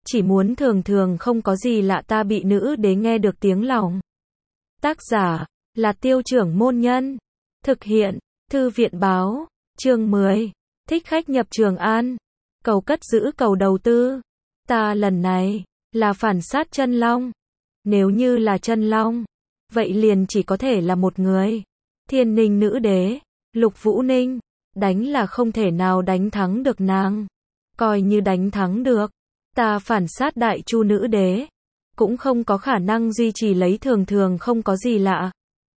chỉ muốn thường thường không có gì lạ ta bị nữ đế nghe được tiếng lòng. Tác giả là Tiêu Trưởng Môn Nhân. Thực hiện Thư viện Báo. Chương 10. Thích khách nhập Trường An. Cầu cất giữ cầu đầu tư. Ta lần này là phản sát chân long. Nếu như là chân long, vậy liền chỉ có thể là một người. Thiên Ninh nữ đế, Lục Vũ Ninh, đánh là không thể nào đánh thắng được nàng. Coi như đánh thắng được, ta phản sát Đại Chu nữ đế, cũng không có khả năng duy trì lấy thường thường không có gì lạ.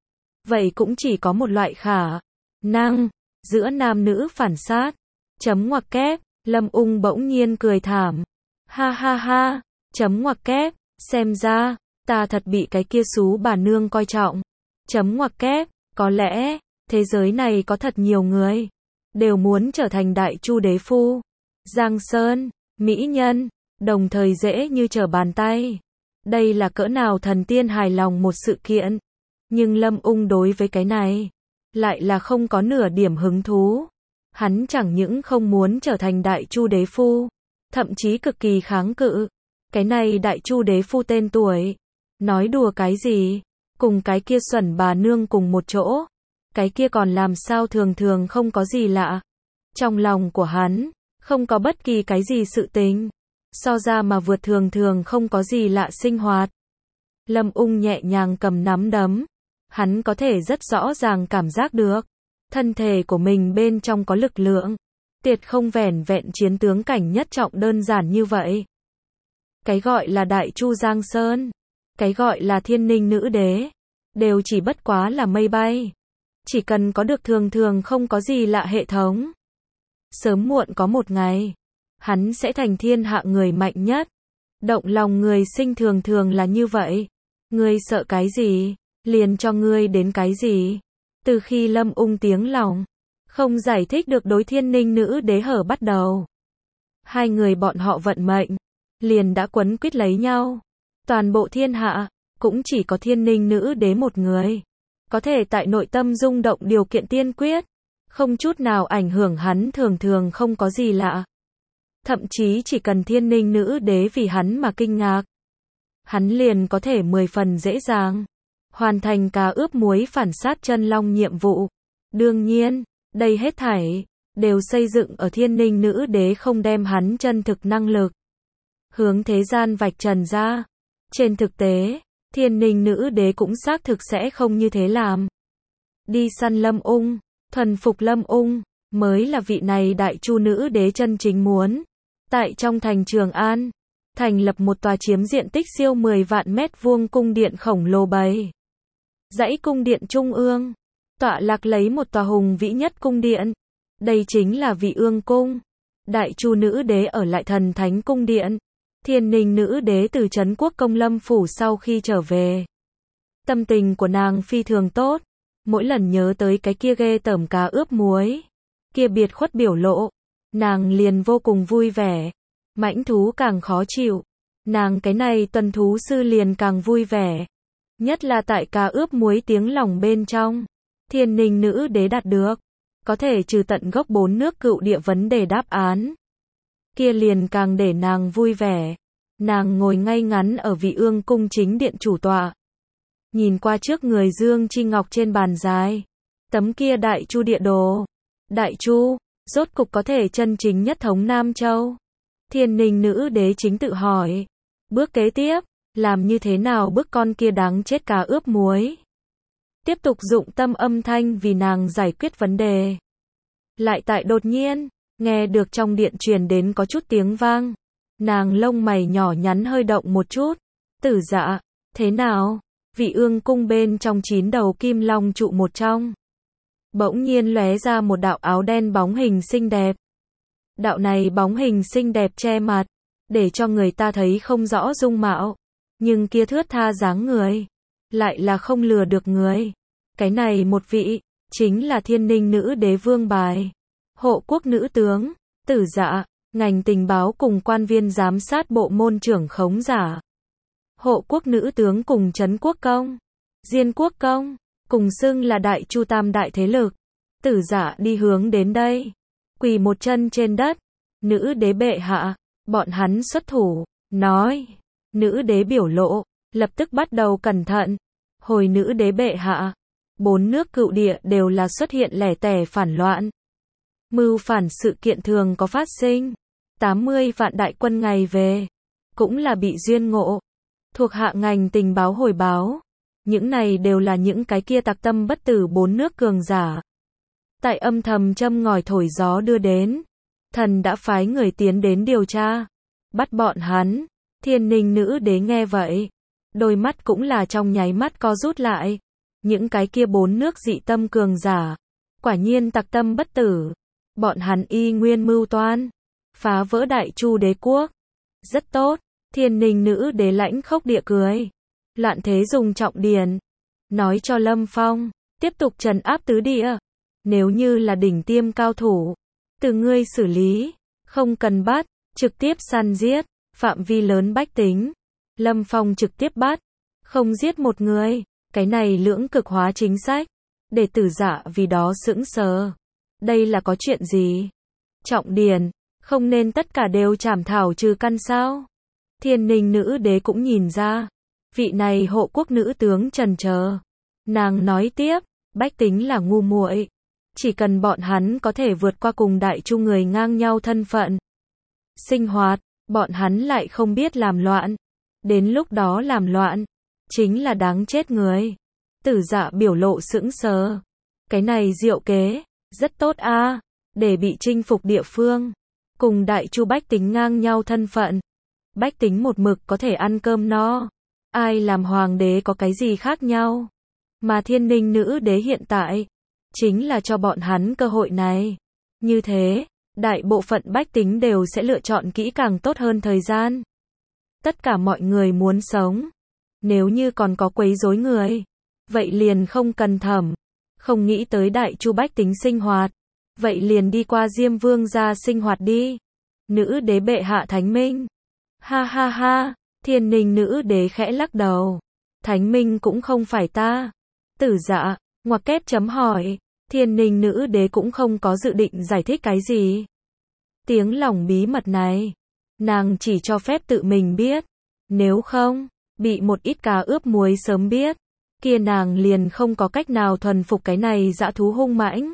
Vậy cũng chỉ có một loại khả năng, giữa nam nữ phản sát. Chấm ngoặc kép, Lâm Ung bỗng nhiên cười thảm. Ha ha ha, chấm ngoặc kép, xem ra, ta thật bị cái kia xú bà nương coi trọng. Chấm ngoặc kép, có lẽ, thế giới này có thật nhiều người, đều muốn trở thành Đại Chu đế phu. Giang Sơn, mỹ nhân, đồng thời dễ như trở bàn tay. Đây là cỡ nào thần tiên hài lòng một sự kiện. Nhưng Lâm Ung đối với cái này, lại là không có nửa điểm hứng thú. Hắn chẳng những không muốn trở thành Đại Chu đế phu, thậm chí cực kỳ kháng cự. Cái này Đại Chu đế phu tên tuổi, nói đùa cái gì, cùng cái kia xuẩn bà nương cùng một chỗ, cái kia còn làm sao thường thường không có gì lạ. Trong lòng của hắn, không có bất kỳ cái gì sự tình, so ra mà vượt thường thường không có gì lạ sinh hoạt. Lâm Ung nhẹ nhàng cầm nắm đấm, hắn có thể rất rõ ràng cảm giác được, thân thể của mình bên trong có lực lượng, tuyệt không vẻn vẹn chiến tướng cảnh nhất trọng đơn giản như vậy. Cái gọi là Đại Chu Giang Sơn, cái gọi là Thiên Ninh nữ đế, đều chỉ bất quá là mây bay. Chỉ cần có được thường thường không có gì lạ hệ thống, sớm muộn có một ngày, hắn sẽ thành thiên hạ người mạnh nhất. Động lòng người sinh thường thường là như vậy. Ngươi sợ cái gì, liền cho ngươi đến cái gì. Từ khi Lâm Ung tiếng lòng, không giải thích được đối Thiên Ninh nữ đế hở bắt đầu. Hai người bọn họ vận mệnh, liền đã quấn quýt lấy nhau. Toàn bộ thiên hạ, cũng chỉ có Thiên Ninh nữ đế một người. Có thể tại nội tâm rung động điều kiện tiên quyết, không chút nào ảnh hưởng hắn thường thường không có gì lạ. Thậm chí chỉ cần Thiên Ninh nữ đế vì hắn mà kinh ngạc, hắn liền có thể 10 phần dễ dàng hoàn thành cá ướp muối phản sát chân long nhiệm vụ. Đương nhiên, đây hết thảy đều xây dựng ở Thiên Ninh nữ đế không đem hắn chân thực năng lực hướng thế gian vạch trần ra. Trên thực tế, Thiên Ninh nữ đế cũng xác thực sẽ không như thế làm. Đi săn Lâm Ung, thuần phục Lâm Ung, mới là vị này Đại Chu nữ đế chân chính muốn. Tại trong thành Trường An, thành lập một tòa chiếm diện tích siêu 10 vạn mét vuông cung điện khổng lồ bày. Dãy cung điện trung ương, tọa lạc lấy một tòa hùng vĩ nhất cung điện. Đây chính là Vị Ương Cung. Đại Chu nữ đế ở lại thần thánh cung điện. Thiên Ninh nữ đế từ trấn quốc công Lâm phủ sau khi trở về, tâm tình của nàng phi thường tốt. Mỗi lần nhớ tới cái kia ghê tởm cá ướp muối, kia biệt khuất biểu lộ, nàng liền vô cùng vui vẻ. Mãnh thú càng khó chịu, nàng cái này tuần thú sư liền càng vui vẻ. Nhất là tại cá ướp muối tiếng lòng bên trong, Thiên Ninh nữ đế đạt được, có thể trừ tận gốc 4 nước cựu địa vấn đề đáp án. Kia liền càng để nàng vui vẻ. Nàng ngồi ngay ngắn ở Vị Ương Cung chính điện chủ tọa, nhìn qua trước người Dương Chi Ngọc trên bàn dài, tấm kia Đại Chu địa đồ. Đại Chu, rốt cục có thể chân chính nhất thống Nam Châu. Thiên Ninh nữ đế chính tự hỏi, bước kế tiếp, làm như thế nào bức con kia đáng chết cá ướp muối. Tiếp tục dụng tâm âm thanh vì nàng giải quyết vấn đề. Lại tại đột nhiên, nghe được trong điện truyền đến có chút tiếng vang. Nàng lông mày nhỏ nhắn hơi động một chút. Tử Dạ, thế nào? Vị Ương Cung bên trong 9 đầu kim long trụ một trong, bỗng nhiên lóe ra một đạo áo đen bóng hình xinh đẹp. Đạo này bóng hình xinh đẹp che mặt, để cho người ta thấy không rõ dung mạo, nhưng kia thướt tha dáng người, lại là không lừa được người. Cái này một vị, chính là Thiên Ninh nữ đế Vương Bài, hộ quốc nữ tướng, Tử Dạ, ngành tình báo cùng quan viên giám sát bộ môn trưởng khống giả. Hộ quốc nữ tướng cùng trấn quốc công, Diên quốc công, cùng xưng là Đại Chu tam đại thế lực. Tử Dạ đi hướng đến đây, quỳ một chân trên đất. Nữ đế bệ hạ, bọn hắn xuất thủ, nói. Nữ đế biểu lộ, lập tức bắt đầu cẩn thận. Hồi nữ đế bệ hạ, 4 nước cựu địa đều là xuất hiện lẻ tẻ phản loạn. Mưu phản sự kiện thường có phát sinh. 80 vạn đại quân ngày về, cũng là bị duyên ngộ. Thuộc hạ ngành tình báo hồi báo. Những này đều là những cái kia tặc tâm bất tử 4 nước cường giả. Tại âm thầm châm ngòi thổi gió đưa đến. Thần đã phái người tiến đến điều tra. Bắt bọn hắn. Thiên Ninh nữ đế nghe vậy. Đôi mắt cũng là trong nháy mắt co rút lại. Những cái kia 4 nước dị tâm cường giả. Quả nhiên tặc tâm bất tử. Bọn hắn y nguyên mưu toan. Phá vỡ Đại Chu đế quốc. Rất tốt. Thiên Ninh nữ đế lãnh khốc địa cười. Loạn thế dùng trọng điền. Nói cho Lâm Phong. Tiếp tục trấn áp tứ địa. Nếu như là đỉnh tiêm cao thủ. Từ ngươi xử lý. Không cần bắt. Trực tiếp săn giết. Phạm vi lớn bách tính. Lâm Phong trực tiếp bắt. Không giết một người. Cái này lưỡng cực hóa chính sách. Để Tử Dạ vì đó sững sờ. Đây là có chuyện gì? Trọng điền. Không nên tất cả đều trảm thảo trừ căn sao? Thiên Ninh nữ đế cũng nhìn ra. Vị này hộ quốc nữ tướng trần chờ. Nàng nói tiếp. Bách tính là ngu muội. Chỉ cần bọn hắn có thể vượt qua cùng Đại Chu người ngang nhau thân phận. Sinh hoạt. Bọn hắn lại không biết làm loạn. Đến lúc đó làm loạn. Chính là đáng chết người. Tử Dạ biểu lộ sững sờ. Cái này diệu kế. Rất tốt a. Để bị chinh phục địa phương. Cùng Đại Chu bách tính ngang nhau thân phận. Bách tính một mực có thể ăn cơm no. Ai làm hoàng đế có cái gì khác nhau. Mà Thiên Ninh nữ đế hiện tại. Chính là cho bọn hắn cơ hội này. Như thế. Đại bộ phận bách tính đều sẽ lựa chọn kỹ càng tốt hơn thời gian. Tất cả mọi người muốn sống. Nếu như còn có quấy rối người. Vậy liền không cần thẩm. Không nghĩ tới Đại Chu bách tính sinh hoạt. Vậy liền đi qua Diêm Vương gia sinh hoạt đi. Nữ đế bệ hạ thánh minh. Ha ha ha. Thiên Ninh nữ đế khẽ lắc đầu. Thánh minh cũng không phải ta. Tử Dạ. Ngoặc kép chấm hỏi. Thiên Ninh nữ đế cũng không có dự định giải thích cái gì. Tiếng lòng bí mật này. Nàng chỉ cho phép tự mình biết. Nếu không, bị một ít cá ướp muối sớm biết. Kia nàng liền không có cách nào thuần phục cái này dã thú hung mãnh.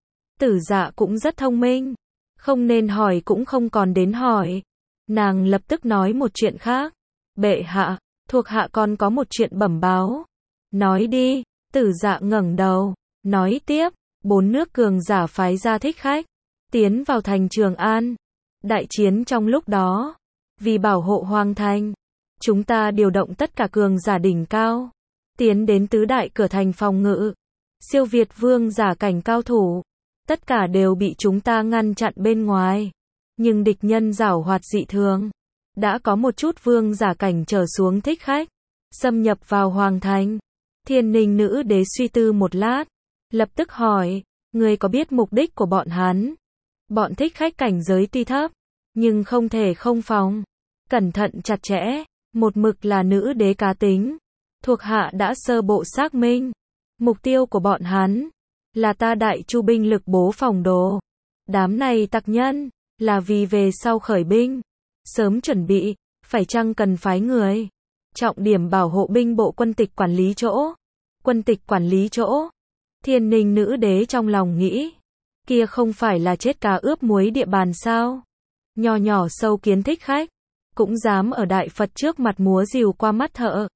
Tử Dạ cũng rất thông minh. Không nên hỏi cũng không còn đến hỏi. Nàng lập tức nói một chuyện khác. Bệ hạ, thuộc hạ còn có một chuyện bẩm báo. Nói đi. Tử Dạ ngẩng đầu. Nói tiếp. 4 nước cường giả phái ra thích khách. Tiến vào thành Trường An. Đại chiến trong lúc đó. Vì bảo hộ hoàng thành. Chúng ta điều động tất cả cường giả đỉnh cao. Tiến đến tứ đại cửa thành phòng ngự. Siêu việt vương giả cảnh cao thủ. Tất cả đều bị chúng ta ngăn chặn bên ngoài. Nhưng địch nhân giảo hoạt dị thường. Đã có một chút vương giả cảnh trở xuống thích khách. Xâm nhập vào hoàng thành. Thiên Ninh nữ đế suy tư một lát. Lập tức hỏi. Người có biết mục đích của bọn hắn? Bọn thích khách cảnh giới tuy thấp. Nhưng không thể không phòng. Cẩn thận chặt chẽ. Một mực là nữ đế cá tính. Thuộc hạ đã sơ bộ xác minh. Mục tiêu của bọn hắn. Là ta Đại Chu binh lực bố phòng đồ. Đám này tặc nhân. Là vì về sau khởi binh. Sớm chuẩn bị. Phải chăng cần phái người. Trọng điểm bảo hộ binh bộ quân tịch quản lý chỗ. Quân tịch quản lý chỗ. Thiên Ninh nữ đế trong lòng nghĩ. Kia không phải là chết cá ướp muối địa bàn sao. Nho nhỏ sâu kiến thích khách. Cũng dám ở Đại Phật trước mặt múa rìu qua mắt thợ.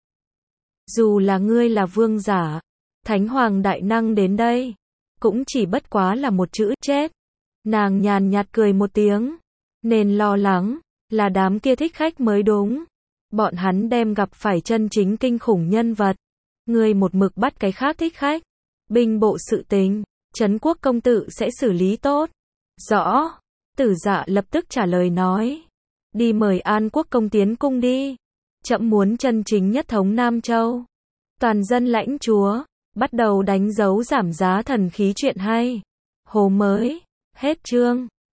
Dù là ngươi là vương giả. Thánh hoàng đại năng đến đây. Cũng chỉ bất quá là một chữ chết. Nàng nhàn nhạt cười một tiếng. Nên lo lắng. Là đám kia thích khách mới đúng. Bọn hắn đem gặp phải chân chính kinh khủng nhân vật. Ngươi một mực bắt cái khác thích khách. Binh bộ sự tình. Trấn quốc công tử sẽ xử lý tốt. Rõ. Tử Dạ lập tức trả lời nói. Đi mời An quốc công tiến cung đi. Trẫm muốn chân chính nhất thống Nam Châu. Toàn dân lãnh chúa. Bắt đầu đánh dấu giảm giá thần khí chuyện hay. Hồ mới. Hết chương.